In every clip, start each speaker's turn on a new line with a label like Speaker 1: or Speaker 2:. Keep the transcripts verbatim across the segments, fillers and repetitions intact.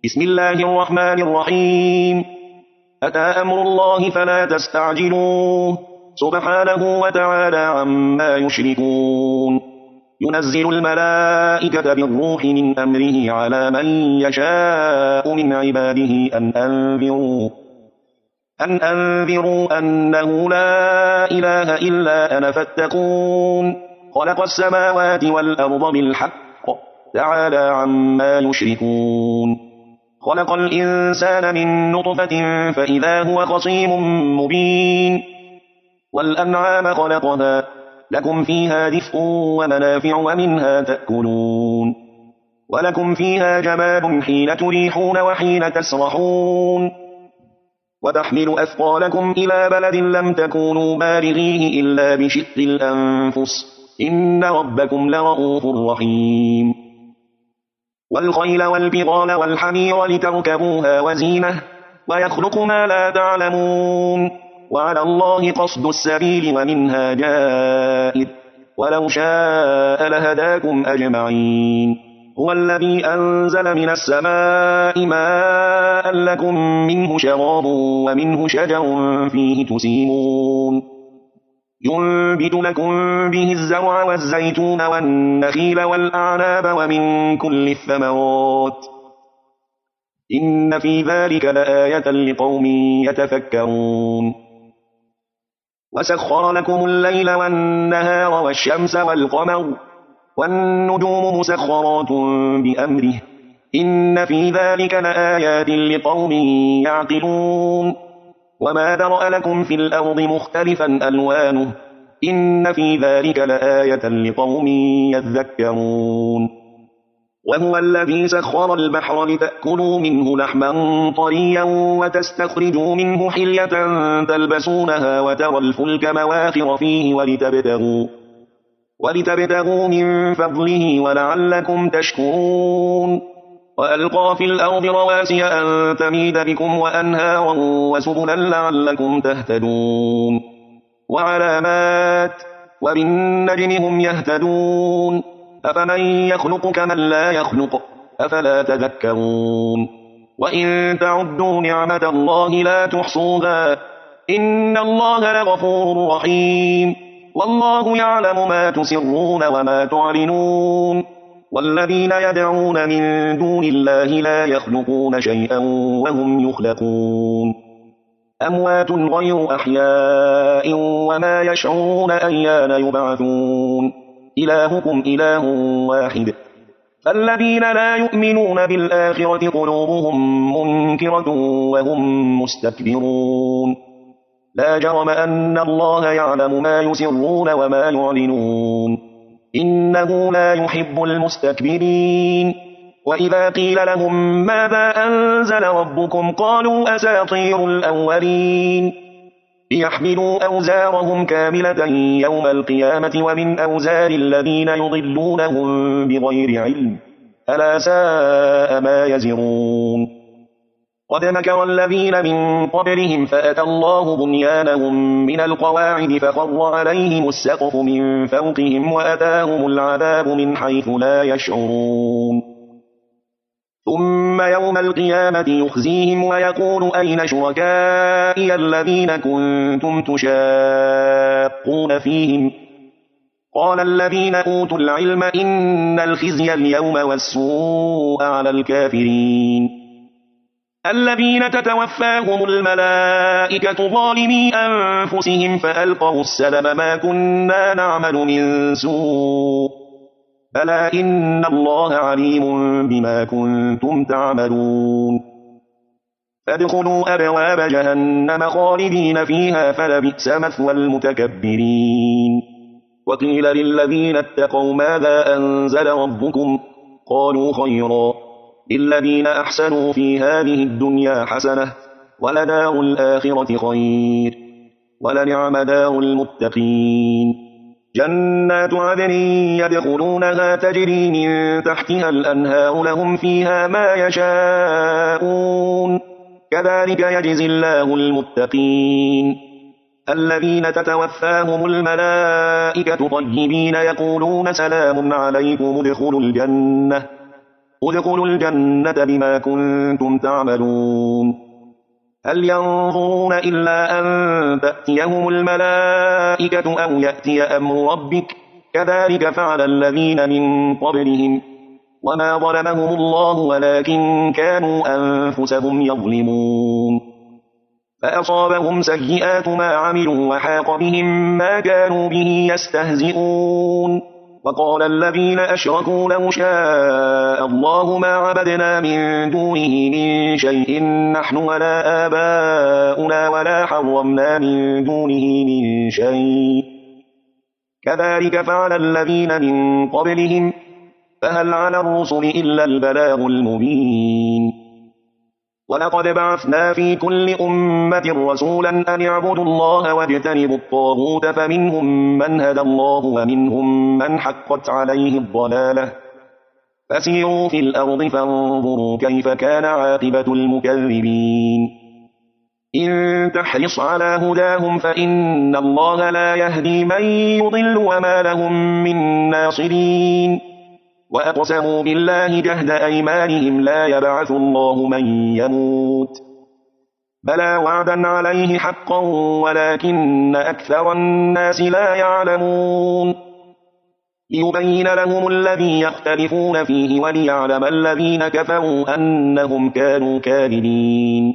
Speaker 1: بسم الله الرحمن الرحيم. أتى أمر الله فلا تستعجلوه سبحانه وتعالى عما يشركون. ينزل الملائكة بالروح من أمره على من يشاء من عباده أن أنذروا أن أنذروا أنه لا إله إلا أنا فاتقون. خلق السماوات والأرض بالحق تعالى عما يشركون. خلق الإنسان من نطفة فإذا هو خصيم مبين. والأنعام خلقها لكم فيها دفء ومنافع ومنها تأكلون. ولكم فيها جمال حين تريحون وحين تسرحون. وتحمل أثقالكم إلى بلد لم تكونوا بالغيه إلا بشق الأنفس إن ربكم لرؤوف رحيم. والخيل والبغال والحمير لتركبوها وزينة ويخلق ما لا تعلمون. وعلى الله قصد السبيل ومنها جائر ولو شاء لهداكم أجمعين. هو الذي أنزل من السماء ماء لكم منه شراب ومنه شجر فيه تسيمون. ينبت لكم به الزرع والزيتون والنخيل والأعناب ومن كل الثمرات إن في ذلك لآية لقوم يتفكرون. وسخر لكم الليل والنهار والشمس والقمر والنجوم مسخرات بأمره إن في ذلك لآيات لقوم يعقلون. وما ذرأ لكم في الأرض مختلفا ألوانه إن في ذلك لآية لقوم يذكرون. وهو الذي سخر البحر لتأكلوا منه لحما طريا وتستخرجوا منه حلية تلبسونها وترى الفلك مواخر فيه ولتبتغوا, ولتبتغوا من فضله ولعلكم تشكرون. وألقى في الأرض رواسي أن تميد بكم وأنهارا وسبلا لعلكم تهتدون. وعلامات وبالنجم هم يهتدون. أفمن يخلق كمن لا يخلق أفلا تذكرون. وإن تعدوا نعمة الله لا تحصوها إن الله لغفور رحيم. والله يعلم ما تسرون وما تعلنون. والذين يدعون من دون الله لا يخلقون شيئا وهم يخلقون. أموات غير أحياء وما يشعرون أيان يبعثون. إلهكم إله واحد. فالذين لا يؤمنون بالآخرة قلوبهم منكرة وهم مستكبرون. لا جرم أن الله يعلم ما يسرون وما يعلنون إنه لا يحب المستكبرين. وإذا قيل لهم ماذا أنزل ربكم قالوا أساطير الأولين. ليحملوا أوزارهم كاملة يوم القيامة ومن أوزار الذين يضلونهم بغير علم ألا ساء ما يزرون. قد مكر الذين من قبلهم فأتى الله بنيانهم من القواعد فخر عليهم السقف من فوقهم وأتاهم العذاب من حيث لا يشعرون. ثم يوم القيامة يخزيهم ويقول أين شركائي الذين كنتم تشاقون فيهم قال الذين أوتوا العلم إن الخزي اليوم والسوء على الكافرين الذين تتوفاهم الملائكة ظالمي أنفسهم فألقوا السلم ما كنا نعمل من سوء ألا إن الله عليم بما كنتم تعملون. فادخلوا أبواب جهنم خالدين فيها فلبئس مثوى المتكبرين. وقيل للذين اتقوا ماذا أنزل ربكم قالوا خيرا للذين أحسنوا في هذه الدنيا حسنة ولدار الآخرة خير ولنعم دار المتقين. جنات عدن يدخلونها تجري من تحتها الأنهار لهم فيها ما يشاءون كذلك يجزي الله المتقين. الذين تتوفاهم الملائكة طيبين يقولون سلام عليكم ادخلوا الجنة ادخلوا الجنة بما كنتم تعملون هل ينظرون إلا أن تأتيهم الملائكة أو يأتي أمر ربك كذلك فعل الذين من قبلهم وما ظلمهم الله ولكن كانوا أنفسهم يظلمون فأصابهم سيئات ما عملوا وحاق بهم ما كانوا به يستهزئون وقال الذين أشركوا لو شاء الله ما عبدنا من دونه من شيء نحن ولا آباؤنا ولا حرمنا من دونه من شيء كذلك فعل الذين من قبلهم فهل على الرسل إلا البلاغ المبين ولقد بعثنا في كل أمة رسولا أن اعبدوا الله واجتنبوا الطاغوت فمنهم من هدى الله ومنهم من حقت عليه الضلالة فسيروا في الأرض فانظروا كيف كان عاقبة المكذبين إن تحرص على هداهم فإن الله لا يهدي من يضل وما لهم من ناصرين وأقسموا بالله جهد أيمانهم لا يبعث الله من يموت بلى وعدا عليه حقا ولكن أكثر الناس لا يعلمون ليبين لهم الذي يختلفون فيه وليعلم الذين كفروا أنهم كانوا كاذبين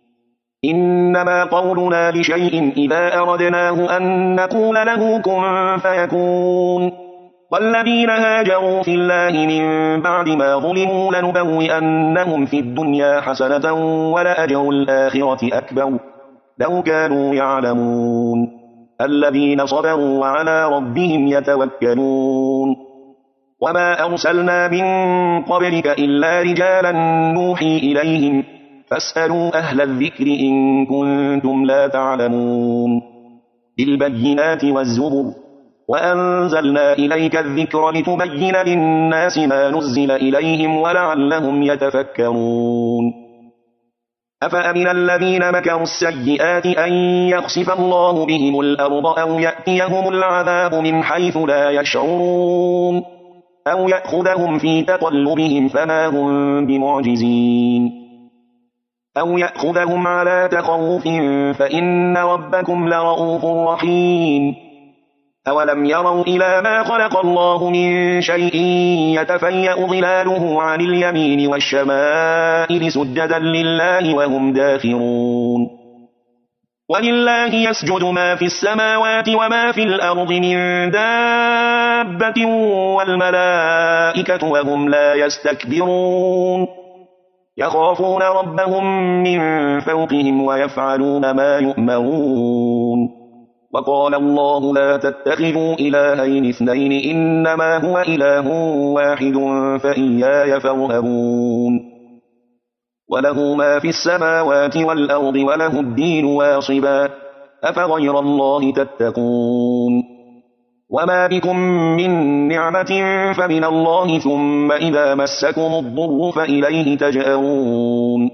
Speaker 1: إنما قولنا لشيء إذا أردناه أن نقول له كن فيكون والذين هاجروا في الله من بعد ما ظلموا لنبوئنهم في الدنيا حسنة ولأجر الآخرة أكبر لو كانوا يعلمون الذين صبروا وعلى ربهم يتوكلون وما أرسلنا من قبلك إلا رجالا نوحي إليهم فاسألوا أهل الذكر إن كنتم لا تعلمون بالبينات والزبر وأنزلنا إليك الذكر لتبين للناس ما نزل إليهم ولعلهم يتفكرون أفأمن الذين مكروا السيئات أن يخسف الله بهم الأرض أو يأتيهم العذاب من حيث لا يشعرون أو يأخذهم في تقلبهم فما هم بمعجزين أو يأخذهم على تخوف فإن ربكم لرؤوف رحيم أولم يروا إلى ما خلق الله من شيء يتفيأ ظلاله عن اليمين والشمائل سجدا لله وهم داخرون ولله يسجد ما في السماوات وما في الأرض من دابة والملائكة وهم لا يستكبرون يخافون ربهم من فوقهم ويفعلون ما يؤمرون وقال الله لا تتخذوا إلهين اثنين إنما هو إله واحد فإياي فارهبون وله ما في السماوات والأرض وله الدين واصبا أفغير الله تتقون وما بكم من نعمة فمن الله ثم إذا مسكم الضر فإليه تجأرون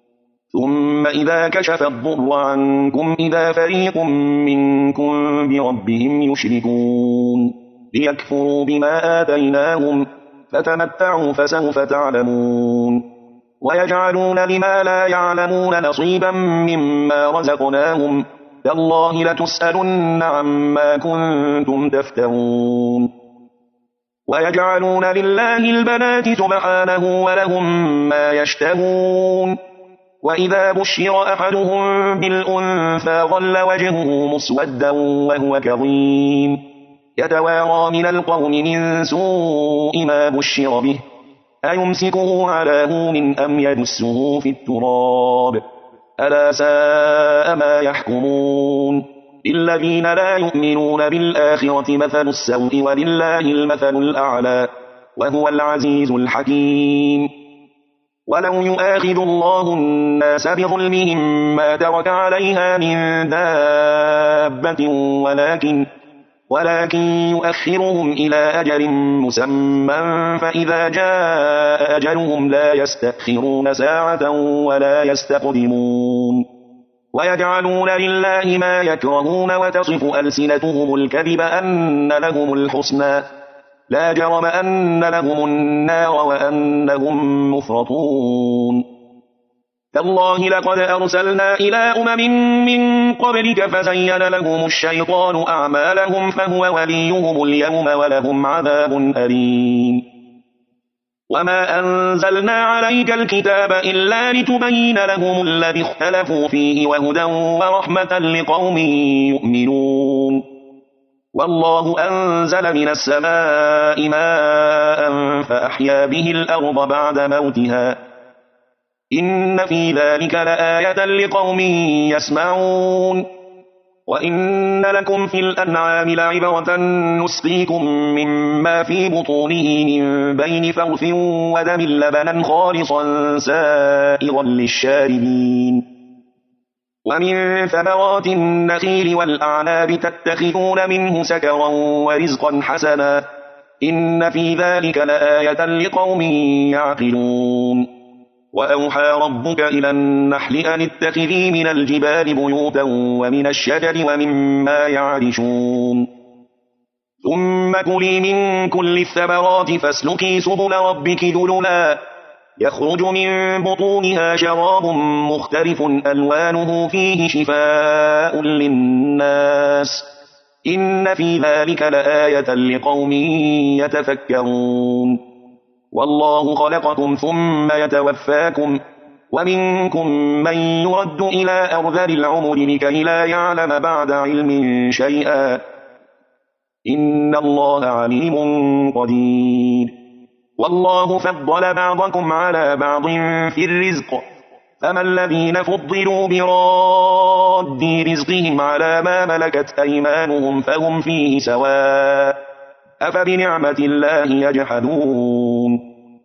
Speaker 1: ثم إذا كشف الضر عنكم إذا فريق منكم بربهم يشركون ليكفروا بما آتيناهم فتمتعوا فسوف تعلمون ويجعلون لما لا يعلمون نصيبا مما رزقناهم تالله لتسألن عما كنتم تفترون ويجعلون لله البنات سبحانه ولهم ما يشتهون وإذا بشر أحدهم بالأنثى ظل وجهه مسودا وهو كظيم يتوارى من القوم من سوء ما بشر به أيمسكه على هون أم يدسه في التراب ألا ساء ما يحكمون للذين لا يؤمنون بالآخرة مثل السوء ولله المثل الأعلى وهو العزيز الحكيم ولو يؤاخذ الله الناس بظلمهم ما ترك عليها من دابة ولكن ولكن يؤخرهم إلى أجل مسمى فإذا جاء أجلهم لا يستأخرون ساعة ولا يستقدمون ويجعلون لله ما يكرهون وتصف ألسنتهم الكذب أن لهم الحسنى لا جرم أن لهم النار وأنهم مفرطون تالله لقد أرسلنا إلى أمم من قبلك فزين لهم الشيطان أعمالهم فهو وليهم اليوم ولهم عذاب أليم وما أنزلنا عليك الكتاب إلا لتبين لهم الذي اختلفوا فيه وهدى ورحمة لقوم يؤمنون والله أنزل من السماء ماء فأحيا به الأرض بعد موتها إن في ذلك لآية لقوم يسمعون وإن لكم في الأنعام لعبرة نسقيكم مما في بطونه من بين فرث ودم لبنا خالصا سائغا للشاربين ومن ثمرات النخيل والأعناب تتخذون منه سكرا ورزقا حسنا إن في ذلك لآية لقوم يعقلون وأوحى ربك إلى النحل أن اتخذي من الجبال بيوتا ومن الشجر ومما يعرشون ثم كلي من كل الثمرات فاسلكي سبل ربك ذللا يخرج من بطونها شراب مختلف ألوانه فيه شفاء للناس إن في ذلك لآية لقوم يتفكرون والله خلقكم ثم يتوفاكم ومنكم من يرد إلى أرذل العمر لكي لا يعلم بعد علم شيئا إن الله عليم قدير والله فضل بعضكم على بعض في الرزق فما الذين فضلوا براد رزقهم على ما ملكت أيمانهم فهم فيه سواء أفبنعمة الله يجحدون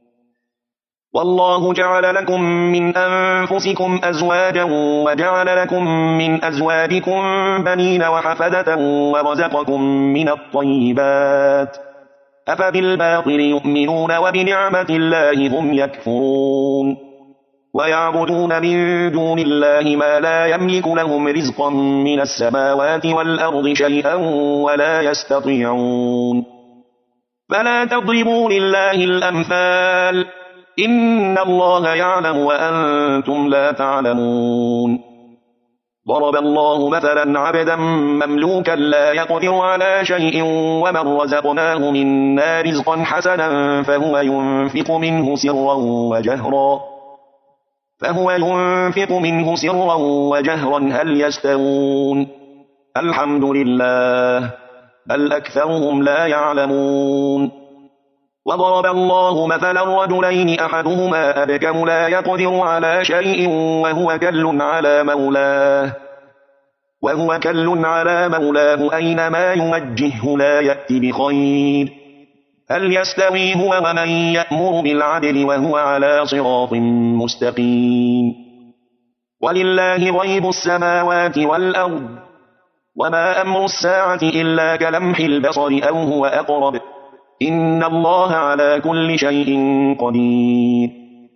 Speaker 1: والله جعل لكم من أنفسكم أزواجا وجعل لكم من أزواجكم بنين وحفدة ورزقكم من الطيبات أفبالباطل يؤمنون وبنعمة الله هم يكفرون ويعبدون من دون الله ما لا يملك لهم رزقا من السماوات والأرض شيئا ولا يستطيعون فلا تضربوا لله الأمثال إن الله يعلم وأنتم لا تعلمون ضرب الله مثلا عبدا مملوكا لا يقدر على شيء ومن رزقناه منا رزقا حسنا فهو ينفق منه سرا وجهرا فهو ينفق منه سرا وجهرا هل يستوون الحمد لله بل أكثرهم لا يعلمون وضرب الله مثلا رجلين أحدهما أبكم لا يقدر على شيء وهو كل على مولاه وهو كل على مولاه أينما يوجهه لا يأتي بخير هل يستوي هو ومن يأمر بالعدل وهو على صراط مستقيم ولله غيب السماوات والأرض وما أمر الساعة إلا كلمح البصر أو هو أقرب إن الله على كل شيء قدير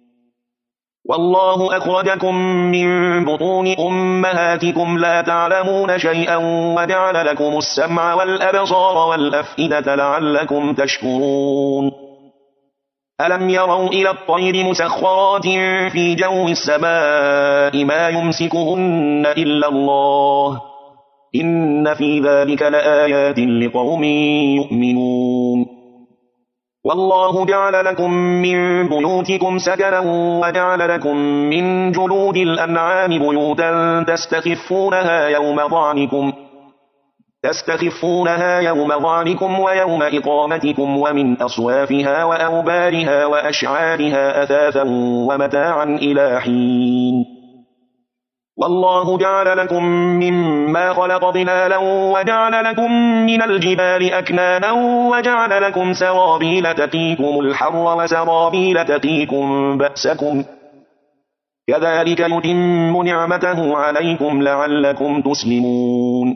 Speaker 1: والله أخرجكم من بطون أمهاتكم لا تعلمون شيئا وجعل لكم السمع والأبصار والأفئدة لعلكم تشكرون ألم يروا إلى الطير مسخرات في جو السماء ما يمسكهن إلا الله إن في ذلك لآيات لقوم يؤمنون والله جعل لكم من بيوتكم سكنا وجعل لكم من جلود الأنعام بيوتا تستخفونها يوم ظعنكم تستخفونها يوم ظعنكم ويوم إقامتكم ومن أصوافها وأوبارها وأشعارها أثاثا ومتاعا إلى حين والله جعل لكم مما خلق ظلالا وجعل لكم من الجبال أكنانا وجعل لكم سرابيل تقيكم الحر وسرابيل تقيكم بأسكم كذلك يتم نعمته عليكم لعلكم تسلمون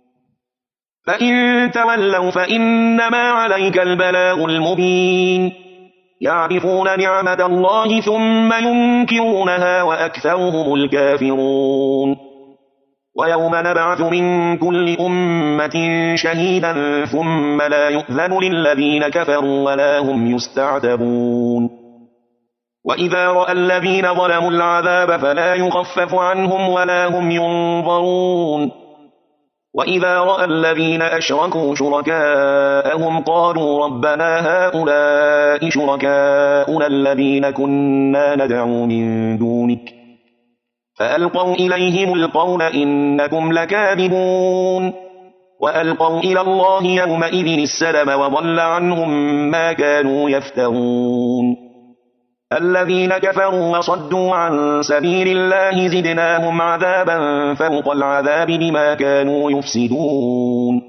Speaker 1: فإن تولوا فإنما عليك البلاغ المبين يعرفون نعمة الله ثم ينكرونها وأكثرهم الكافرون ويوم نبعث من كل أمة شهيدا ثم لا يؤذن للذين كفروا ولا هم يستعتبون وإذا رأى الذين ظلموا العذاب فلا يخفف عنهم ولا هم ينظرون وإذا رأى الذين أشركوا شركاءهم قالوا ربنا هؤلاء شركاؤنا الذين كنا ندعو من دونك فألقوا إليهم القول إنكم لكاذبون وألقوا إلى الله يومئذ السلم وضل عنهم ما كانوا يفترون الذين كفروا وصدوا عن سبيل الله زدناهم عذابا فوق العذاب بما كانوا يفسدون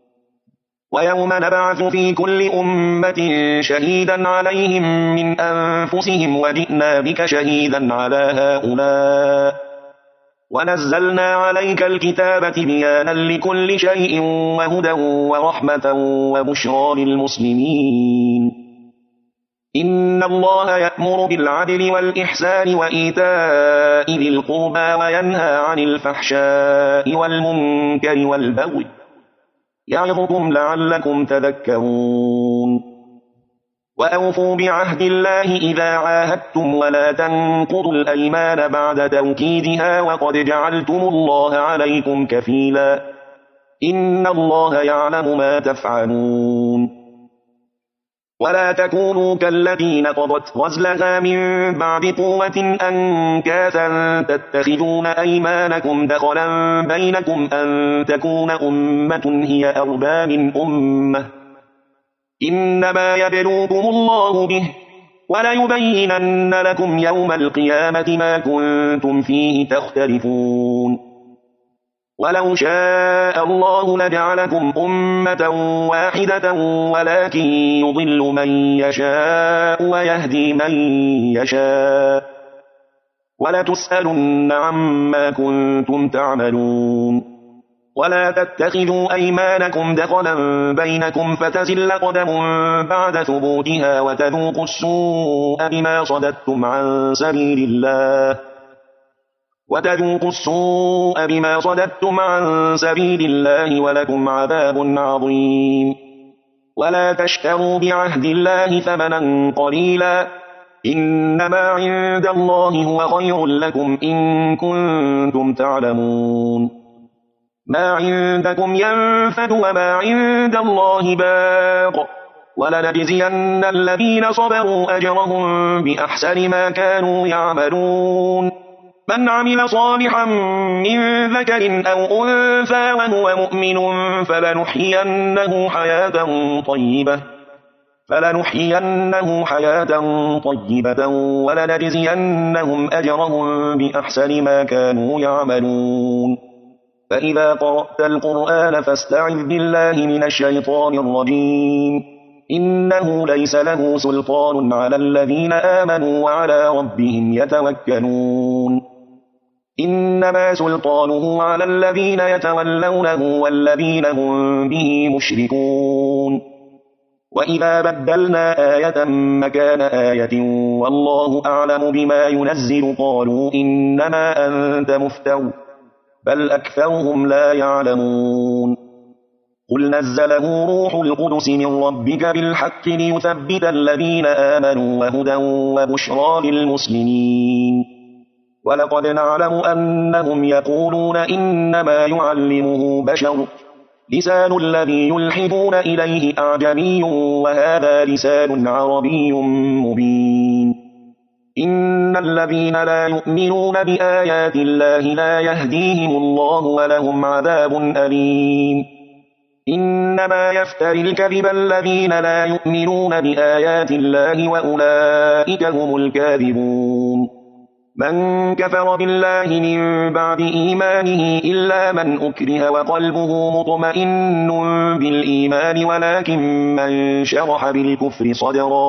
Speaker 1: ويوم نبعث في كل أمة شهيدا عليهم من أنفسهم وجئنا بك شهيدا على هؤلاء ونزلنا عليك الكتاب تبيانا لكل شيء وهدى ورحمة وبشرى للمسلمين إن الله يأمر بالعدل والإحسان وإيتاء ذي القربى وينهى عن الفحشاء والمنكر والبغي يعظكم لعلكم تذكرون وأوفوا بعهد الله إذا عاهدتم ولا تنقضوا الأيمان بعد توكيدها وقد جعلتم الله عليكم كفيلا إن الله يعلم ما تفعلون ولا تكونوا كالتي نقضت غزلها من بعد قوة أنكاثا تتخذون أيمانكم دخلا بينكم أن تكون أمة هي أربى من أمة إنما يبلوكم الله به وليبينن لكم يوم القيامة ما كنتم فيه تختلفون ولو شاء الله لجعلكم أمة واحدة ولكن يضل من يشاء ويهدي من يشاء ولتسألن عما كنتم تعملون ولا تتخذوا أيمانكم دخلا بينكم فتزل قدم بعد ثبوتها وتذوقوا السوء بما صددتم عن سبيل الله وتذوقوا السوء بما صددتم عن سبيل الله ولكم عذاب عظيم ولا تشتروا بعهد الله ثمنا قليلا إنما عند الله هو خير لكم إن كنتم تعلمون ما عندكم ينفد وما عند الله باق ولنجزين الذين صبروا أجرهم بأحسن ما كانوا يعملون من عمل صالحا من ذكر أو أنثى وهو مؤمن فلنحيينه حياة طيبة فلنحيينه حياة طيبة ولنجزينهم أجرهم بأحسن ما كانوا يعملون فإذا قرأت القرآن فاستعذ بالله من الشيطان الرجيم إنه ليس له سلطان على الذين آمنوا وعلى ربهم يتوكلون إنما سلطانه على الذين يتولونه والذين هم به مشركون وإذا بدلنا آية مكان آية والله أعلم بما ينزل قالوا إنما أنت مفتر بل أكثرهم لا يعلمون قل نزله روح القدس من ربك بالحق ليثبت الذين آمنوا وهدى وبشرى للمسلمين ولقد نعلم أنهم يقولون إنما يعلمه بشر لسان الذي يلحدون إليه أعجمي وهذا لسان عربي مبين إن الذين لا يؤمنون بآيات الله لا يهديهم الله ولهم عذاب أليم إنما يفتري الكذب الذين لا يؤمنون بآيات الله وأولئك هم الكاذبون من كفر بالله من بعد إيمانه إلا من أكره وقلبه مطمئن بالإيمان ولكن من شرح بالكفر صدرا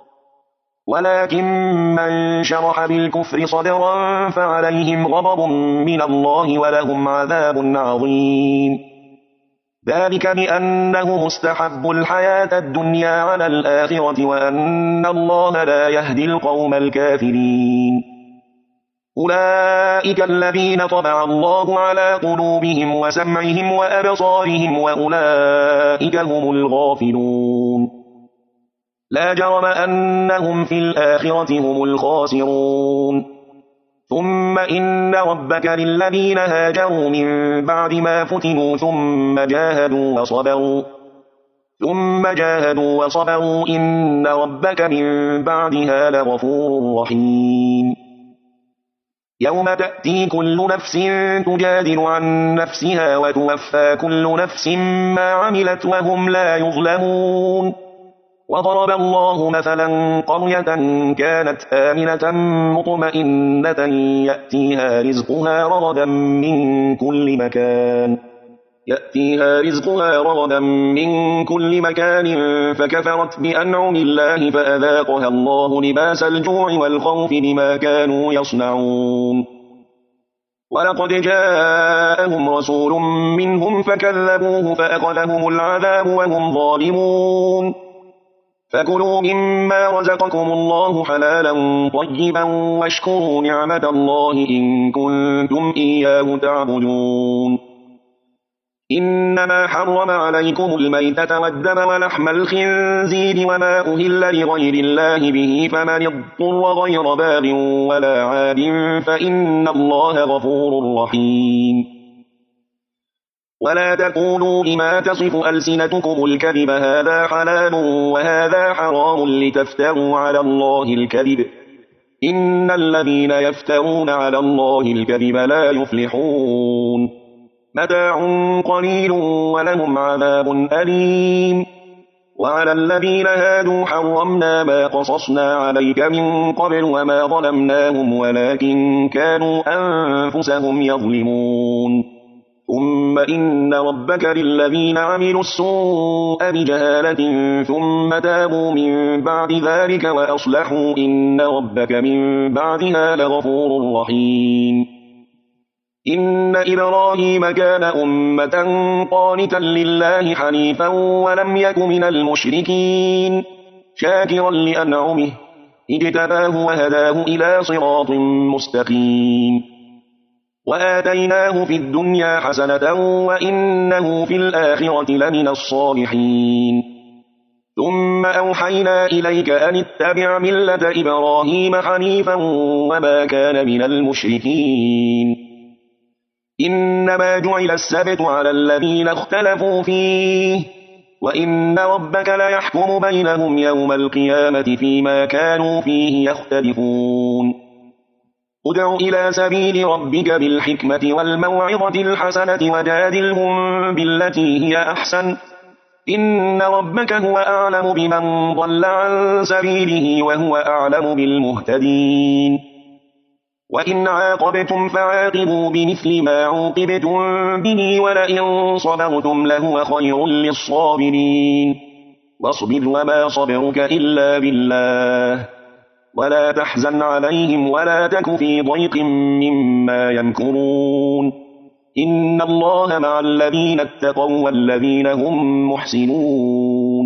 Speaker 1: ولكن من شرح بالكفر صدرا فعليهم غضب من الله ولهم عذاب عظيم ذلك بأنه مستحب الحياة الدنيا على الآخرة وأن الله لا يهدي القوم الكافرين أولئك الذين طبع الله على قلوبهم وسمعهم وأبصارهم وأولئك هم الغافلون لا جرم أنهم في الآخرة هم الخاسرون ثم إن ربك للذين هاجروا من بعد ما فتنوا ثم جاهدوا وصبروا ثم جاهدوا وصبروا إن ربك من بعدها لغفور رحيم يوم تأتي كل نفس تجادل عن نفسها وتوفى كل نفس ما عملت وهم لا يظلمون وضرب الله مثلا قرية كانت آمنة مطمئنة يأتيها رزقها رغدا من كل مكان يأتيها رزقها رغدا من كل مكان فكفرت بأنعم الله فأذاقها الله لباس الجوع والخوف بما كانوا يصنعون ولقد جاءهم رسول منهم فكذبوه فأخذهم العذاب وهم ظالمون فكلوا مما رزقكم الله حلالا طيبا واشكروا نعمة الله إن كنتم إياه تعبدون إنما حرم عليكم الميتة والدم ولحم الخنزير وما أهل لغير الله به فمن اضطر غير باغ ولا عاد فإن الله غفور رحيم ولا تقولوا لما تصف ألسنتكم الكذب هذا حلال وهذا حرام لتفتروا على الله الكذب إن الذين يفترون على الله الكذب لا يفلحون متاع قليل ولهم عذاب أليم وعلى الذين هادوا حرمنا ما قصصنا عليك من قبل وما ظلمناهم ولكن كانوا أنفسهم يظلمون ثم إن ربك للذين عملوا السوء بجهالة ثم تابوا من بعد ذلك وأصلحوا إن ربك من بعدها لغفور رحيم إن إبراهيم كان أمة قانتا لله حنيفا ولم يك من المشركين شاكرا لأنعمه اجتباه وهداه إلى صراط مستقيم وآتيناه في الدنيا حسنة وإنه في الآخرة لمن الصالحين ثم أوحينا إليك أن اتبع ملة إبراهيم حنيفا وما كان من المشركين إنما جعل السبت على الذين اختلفوا فيه وإن ربك ليحكم بينهم يوم القيامة فيما كانوا فيه يختلفون ادع إلى سبيل ربك بالحكمة والموعظة الحسنة وجادلهم بالتي هي أحسن إن ربك هو أعلم بمن ضل عن سبيله وهو أعلم بالمهتدين وإن عاقبتم فعاقبوا بمثل ما عوقبتم به ولئن صبرتم لهو خير للصابرين واصبر وما صبرك إلا بالله ولا تحزن عليهم ولا تك في ضيق مما يمكرون إن الله مع الذين اتقوا والذين هم محسنون